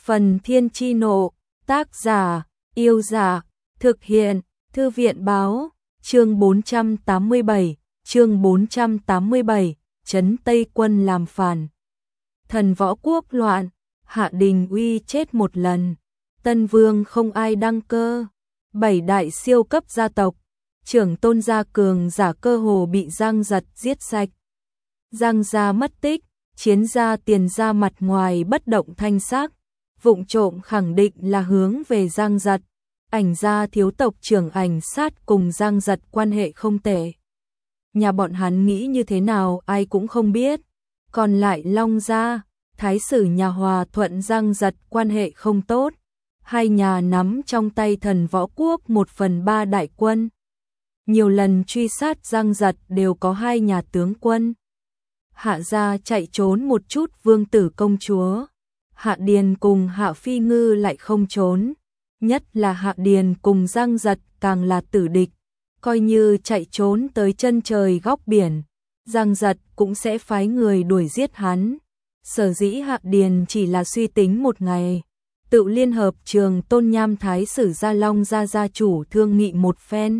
Phần Thiên Chi Nộ, tác giả, Yêu Dạ, thực hiện, Thư viện Báo, chương 487, Trấn Tây Quân làm phản. Thần võ quốc loạn, Hạ Đình Uy chết một lần, Tân Vương không ai đăng cơ, 7 đại siêu cấp gia tộc, trưởng tôn gia cường giả cơ hồ bị Giang Giật giết sạch. Giang gia mất tích, chiến gia Tiền gia mặt ngoài bất động thanh sắc, vụng trộm khẳng định là hướng về Giang Giật. Ảnh gia thiếu tộc trưởng Ảnh Sát cùng Giang Giật quan hệ không tệ. Nhà bọn hắn nghĩ như thế nào ai cũng không biết. Còn lại Long gia, thái sử nhà Hòa Thuận Giang Giật quan hệ không tốt. Hai nhà nắm trong tay thần võ quốc 1/3 đại quân. Nhiều lần truy sát Giang Giật đều có hai nhà tướng quân. Hạ gia chạy trốn một chút vương tử công chúa. Hạ Điền cùng Hạ Phi Ngư lại không trốn. Nhất là Hạ Điền cùng Giang Giật càng là tử địch. Coi như chạy trốn tới chân trời góc biển, Giang Giật cũng sẽ phái người đuổi giết hắn. Sở dĩ Hạ Điền chỉ là suy tính một ngày, tự liên hợp Trường Tôn Nham thái sử Gia Long gia gia chủ thương nghị một phen.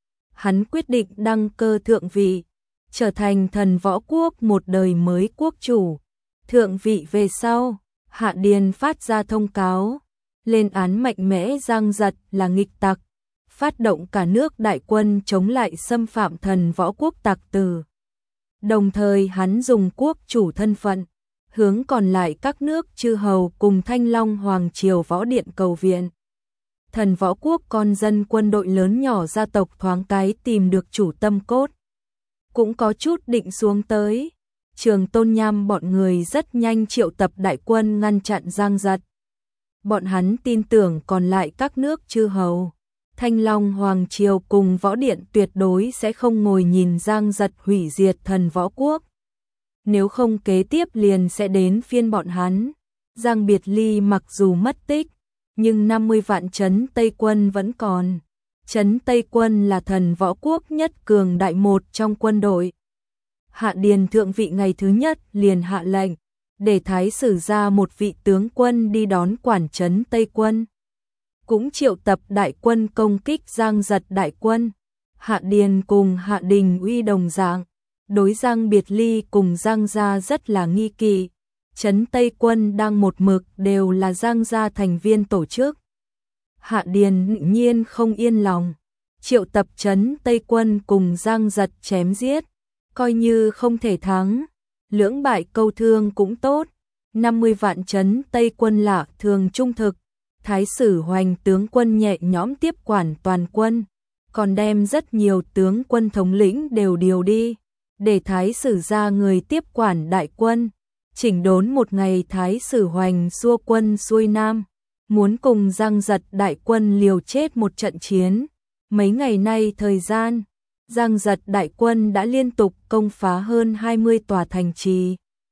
Hắn quyết định đăng cơ thượng vị, trở thành thần võ quốc một đời mới quốc chủ. Thượng vị về sau, Hạ Điền phát ra thông cáo, lên án mạnh mẽ Giang Giật là nghịch tặc, phát động cả nước đại quân chống lại xâm phạm thần võ quốc tặc tử. Đồng thời hắn dùng quốc chủ thân phận, hướng còn lại các nước chư hầu cùng Thanh Long Hoàng Triều Võ Điện cầu viện. Thần võ quốc con dân quân đội lớn nhỏ gia tộc thoáng cái tìm được chủ tâm cốt. Cũng có chút định xuống tới. Trường Tôn Nham bọn người rất nhanh triệu tập đại quân ngăn chặn Giang Giật. Bọn hắn tin tưởng còn lại các nước chư hầu, Thanh Long Hoàng Triều cùng Võ Điện tuyệt đối sẽ không ngồi nhìn Giang Giật hủy diệt thần võ quốc. Nếu không kế tiếp liền sẽ đến phiên bọn hắn. Giang Biệt Ly mặc dù mất tích, nhưng 50 vạn trấn Tây quân vẫn còn. Trấn Tây quân là thần võ quốc nhất cường đại một trong quân đội. Hạ Điền thượng vị ngày thứ nhất liền hạ lệnh, để thái sử ra một vị tướng quân đi đón quản trấn Tây quân. Cũng triệu tập đại quân công kích Giang Giật đại quân. Hạ Điền cùng Hạ Đình Uy đồng dạng, đối Giang Biệt Ly cùng Giang gia rất là nghi kỵ. Trấn Tây quân đang một mực đều là Giang gia thành viên tổ chức. Hạ Điền tự nhiên không yên lòng, triệu tập trấn Tây quân cùng Giang Giật chém giết, coi như không thể thắng, lưỡng bại câu thương cũng tốt. 50 vạn trấn Tây quân lạ thường trung thực, thái sử Hoành tướng quân nhẹ nhõm tiếp quản toàn quân, còn đem rất nhiều tướng quân thống lĩnh đều điều đi, để thái sử ra người tiếp quản đại quân. Chỉnh đốn một ngày thái sử Hoành xua quân xuôi nam, muốn cùng Giang Giật đại quân liều chết một trận chiến. Mấy ngày nay thời gian, Giang Giật đại quân đã liên tục công phá hơn 20 tòa thành trì.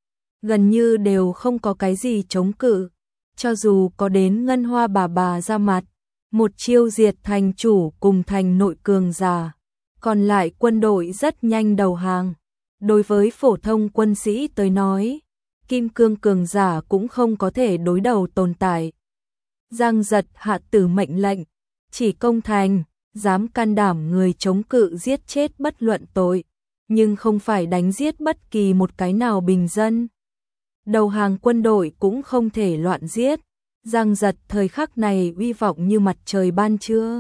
Gần như đều không có cái gì chống cự, cho dù có đến Ngân Hoa bà ra mặt, một chiêu diệt thành chủ cùng thành nội cường giả. Còn lại quân đội rất nhanh đầu hàng. Đối với phổ thông quân sĩ tới nói, kim cương cường giả cũng không có thể đối đầu tồn tại. Giang Giật hạ tử mệnh lệnh, chỉ công thành, dám can đảm người chống cự giết chết bất luận tội, nhưng không phải đánh giết bất kỳ một cái nào bình dân. Đầu hàng quân đội cũng không thể loạn giết. Giang Giật thời khắc này uy vọng như mặt trời ban trưa.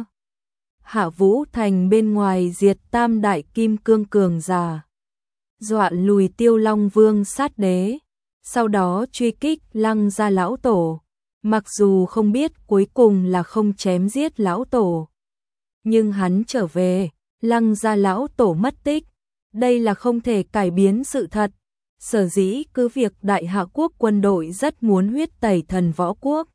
Hạ Vũ Thành bên ngoài diệt tam đại kim cương cường giả, dọa lùi Tiêu Long Vương sát đế, sau đó truy kích Lăng gia lão tổ. Mặc dù không biết cuối cùng là không chém giết lão tổ, nhưng hắn trở về, Lăng gia lão tổ mất tích, đây là không thể cải biến sự thật. Sở dĩ cứ việc Đại Hạ quốc quân đội rất muốn huyết tẩy thần võ quốc,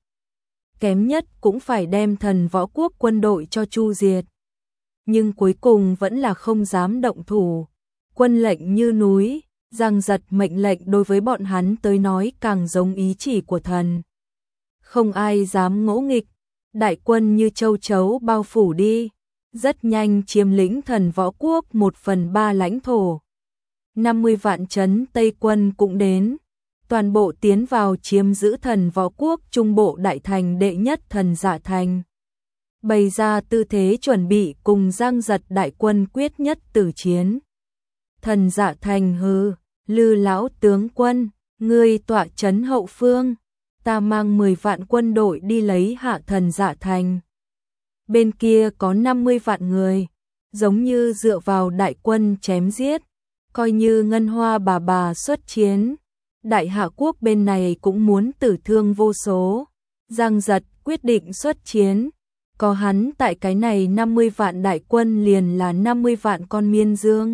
kém nhất cũng phải đem thần võ quốc quân đội cho chu diệt, nhưng cuối cùng vẫn là không dám động thủ. Quân lệnh như núi, Giang Giật mệnh lệnh đối với bọn hắn tới nói càng giống ý chỉ của thần. Không ai dám ngỗ nghịch, đại quân như châu chấu bao phủ đi, rất nhanh chiếm lĩnh thần võ quốc 1/3 lãnh thổ. 50 vạn trấn Tây quân cũng đến, toàn bộ tiến vào chiếm giữ Thần Võ Quốc Trung Bộ đại thành đệ nhất Thần Dạ Thành. Bày ra tư thế chuẩn bị cùng Giang Giật đại quân quyết nhất tử chiến. Thần Dạ Thành hừ, Lư lão tướng quân, ngươi tọa trấn hậu phương, ta mang 10 vạn quân đội đi lấy hạ Thần Dạ Thành. Bên kia có 50 vạn người, giống như dựa vào đại quân chém giết, coi như Ngân Hoa bà xuất chiến. Đại Hạ Quốc bên này cũng muốn tử thương vô số. Giang Giật quyết định xuất chiến, có hắn tại cái này 50 vạn đại quân liền là 50 vạn con miên dương.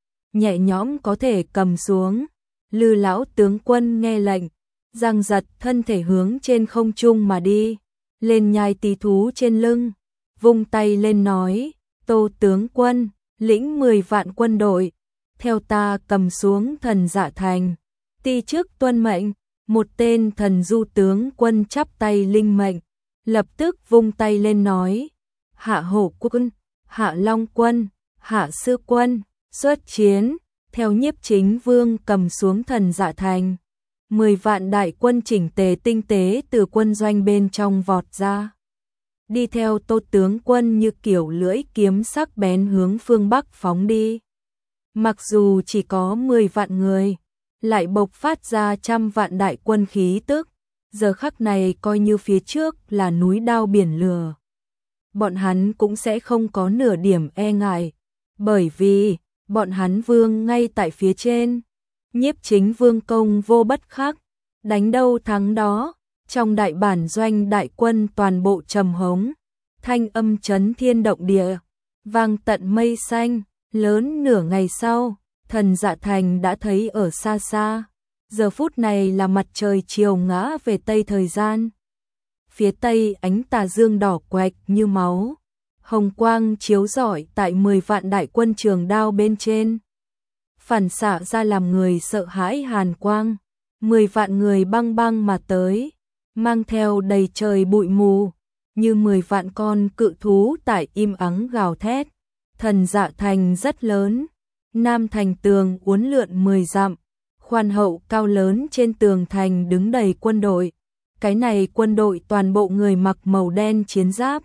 Nhẹ nhõm có thể cầm xuống. Lư lão tướng quân nghe lệnh, Giang Giật thân thể hướng trên không trung mà đi, lên nhai tí thú trên lưng, vung tay lên nói, Tô tướng quân, lĩnh 10 vạn quân đội, theo ta cầm xuống Thần Dạ Thành. Ti trước tuân mệnh, một tên thần du tướng quân chắp tay linh mệnh, lập tức vung tay lên nói, Hạ Hổ quân, Hạ Long quân, Hạ Sư quân, xuất chiến, theo Nhiếp Chính Vương cầm xuống Thần Dạ Thành. 10 vạn đại quân chỉnh tề tinh tế từ quân doanh bên trong vọt ra. Đi theo Tô tướng quân như kiểu lưỡi kiếm sắc bén hướng phương Bắc phóng đi. Mặc dù chỉ có 10 vạn người, lại bộc phát ra trăm vạn đại quân khí tức, giờ khắc này coi như phía trước là núi đao biển lửa. Bọn hắn cũng sẽ không có nửa điểm e ngại, bởi vì bọn hắn vương ngay tại phía trên. Nhiếp Chính Vương công vô bất khắc, đánh đâu thắng đó, trong đại bản doanh đại quân toàn bộ trầm hống, thanh âm chấn thiên động địa, vang tận mây xanh. Lớn nửa ngày sau, Thần Dạ Thành đã thấy ở xa xa. Giờ phút này là mặt trời chiều ngã về tây thời gian. Phía tây ánh tà dương đỏ quạch như máu, hồng quang chiếu rọi tại 10 vạn đại quân trường đao bên trên, phản xạ ra làm người sợ hãi hàn quang. 10 vạn người băng băng mà tới, mang theo đầy trời bụi mù, như 10 vạn con cự thú tại im ắng gào thét. Thần Dạ Thành rất lớn, nam thành tường uốn lượn 10 dặm, khoan hậu cao lớn trên tường thành đứng đầy quân đội. Cái này quân đội toàn bộ người mặc màu đen chiến giáp,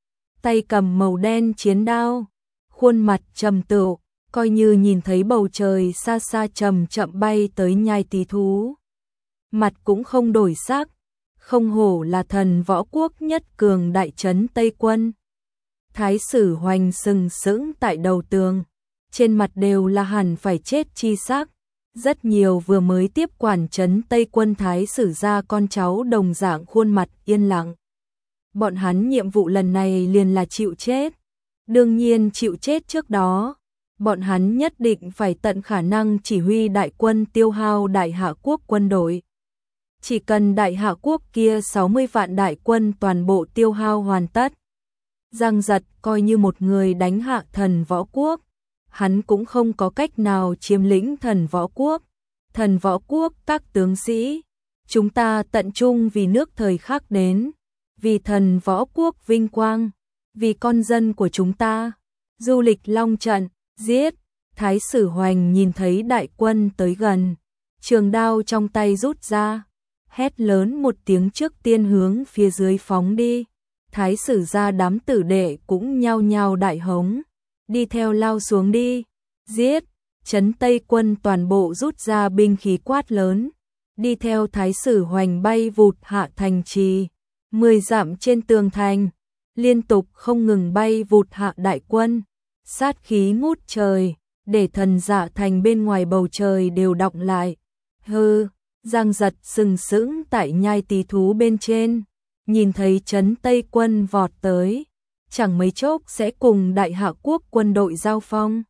tay cầm màu đen chiến đao, khuôn mặt trầm tĩnh, coi như nhìn thấy bầu trời xa xa chậm chậm bay tới nhai tí thú. Mặt cũng không đổi sắc, không hổ là Thần Võ Quốc nhất cường đại trấn Tây quân. Thái sử Hoành sừng sững tại đầu tường, trên mặt đều là hẳn phải chết chi sắc. Rất nhiều vừa mới tiếp quản trấn Tây quân thái sử gia con cháu đồng dạng khuôn mặt yên lặng. Bọn hắn nhiệm vụ lần này liền là chịu chết. Đương nhiên chịu chết trước đó, bọn hắn nhất định phải tận khả năng chỉ huy đại quân tiêu hao Đại Hạ Quốc quân đội. Chỉ cần Đại Hạ Quốc kia 60 vạn đại quân toàn bộ tiêu hao hoàn tất, Giang Giật coi như một người đánh hạ Thần Võ Quốc, hắn cũng không có cách nào chiếm lĩnh Thần Võ Quốc. Thần Võ Quốc các tướng sĩ, chúng ta tận trung vì nước thời khắc đến, vì Thần Võ Quốc vinh quang, vì con dân của chúng ta. Du lịch long trận, giết. Thái sử Hoành nhìn thấy đại quân tới gần, trường đao trong tay rút ra, hét lớn một tiếng trước tiên hướng phía dưới phóng đi. Thái sử gia đám tử đệ cũng nhao nhao đại hống, đi theo lao xuống đi, giết. Trấn Tây quân toàn bộ rút ra binh khí quát lớn, đi theo Thái sử Hoành bay vụt hạ thành trì. 10 dặm trên tường thành, liên tục không ngừng bay vụt hạ đại quân, sát khí ngút trời, để Thần Dạ Thành bên ngoài bầu trời đều đọng lại. Hừ, Giang Giật sừng sững tại nhai tí thú bên trên, nhìn thấy trấn Tây quân vọt tới, chẳng mấy chốc sẽ cùng Đại Hạ Quốc quân đội giao phong.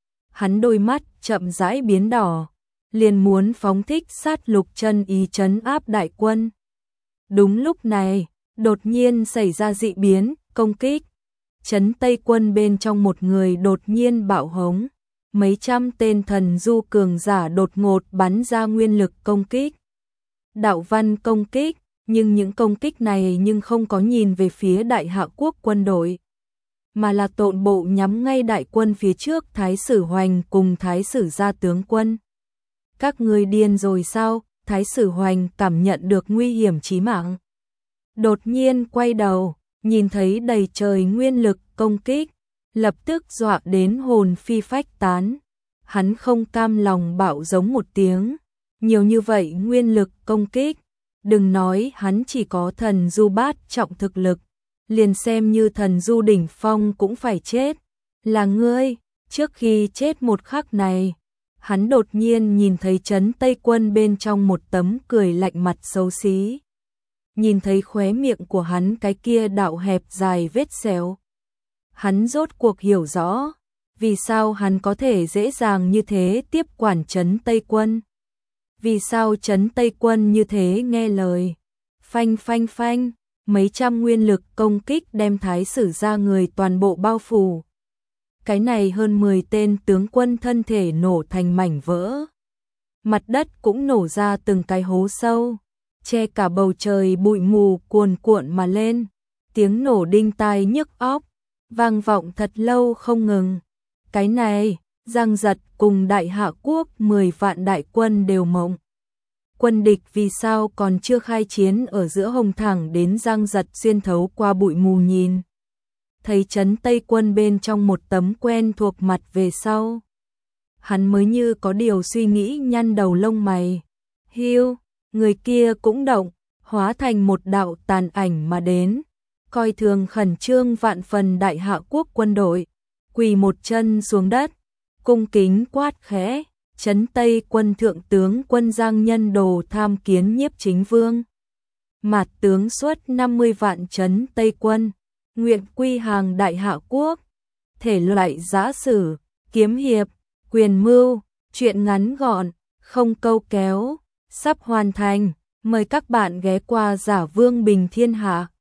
Hắn đôi mắt chậm rãi biến đỏ, liền muốn phóng thích sát lục chân ý trấn áp đại quân. Đúng lúc này, đột nhiên xảy ra dị biến, công kích. Trấn Tây quân bên trong một người đột nhiên bạo hống, mấy trăm tên thần du cường giả đột ngột bắn ra nguyên lực công kích. Đạo văn công kích, nhưng những công kích này nhưng không có nhìn về phía Đại Hạ Quốc quân đội, mà là tộn bộ nhắm ngay đại quân phía trước Thái sử Hoành cùng Thái sử gia tướng quân. Các ngươi điên rồi sao? Thái sử Hoành cảm nhận được nguy hiểm chí mạng. Đột nhiên quay đầu, nhìn thấy đầy trời nguyên lực công kích, lập tức dọa đến hồn phi phách tán. Hắn không cam lòng bạo giống một tiếng, nhiều như vậy nguyên lực công kích, đừng nói hắn chỉ có thần du bát trọng thực lực, liền xem như thần du đỉnh phong cũng phải chết. Là ngươi. Trước khi chết một khắc này, hắn đột nhiên nhìn thấy Trấn Tây Quân bên trong một tấm cười lạnh mặt xấu xí. Nhìn thấy khóe miệng của hắn cái kia đạo hẹp dài vết sẹo. Hắn rốt cuộc hiểu rõ, vì sao hắn có thể dễ dàng như thế tiếp quản Trấn Tây Quân. Vì sao Trấn Tây Quân như thế nghe lời. Phanh phanh phanh, mấy trăm nguyên lực công kích đem Thái sử ra người toàn bộ bao phủ. Cái này hơn 10 tên tướng quân thân thể nổ thành mảnh vỡ. Mặt đất cũng nổ ra từng cái hố sâu, che cả bầu trời bụi mù cuồn cuộn mà lên. Tiếng nổ đinh tai nhức óc, vang vọng thật lâu không ngừng. Cái này, Giang Giật cùng Đại Hạ Quốc 10 vạn đại quân đều mộng. Quân địch vì sao còn chưa khai chiến ở giữa hồng thẳng đến Giang Giật xuyên thấu qua bụi mù nhìn. Thấy Trấn Tây Quân bên trong một tấm quen thuộc mặt về sau. Hắn mới như có điều suy nghĩ nhăn đầu lông mày. Hiu, người kia cũng động, hóa thành một đạo tàn ảnh mà đến. Coi thường khẩn trương vạn phần Đại Hạ Quốc quân đội. Quỳ một chân xuống đất, cung kính quát khẽ. Trấn Tây Quân thượng tướng quân Giang Nhân Đồ tham kiến Nhiếp Chính Vương. Mạt tướng xuất 50 vạn Trấn Tây Quân, nguyện quy hàng Đại Hạ Quốc. Thể loại giã sử, kiếm hiệp, quyền mưu, truyện ngắn gọn, không câu kéo, sắp hoàn thành. Mời các bạn ghé qua Giả Vương Bình Thiên Hạ.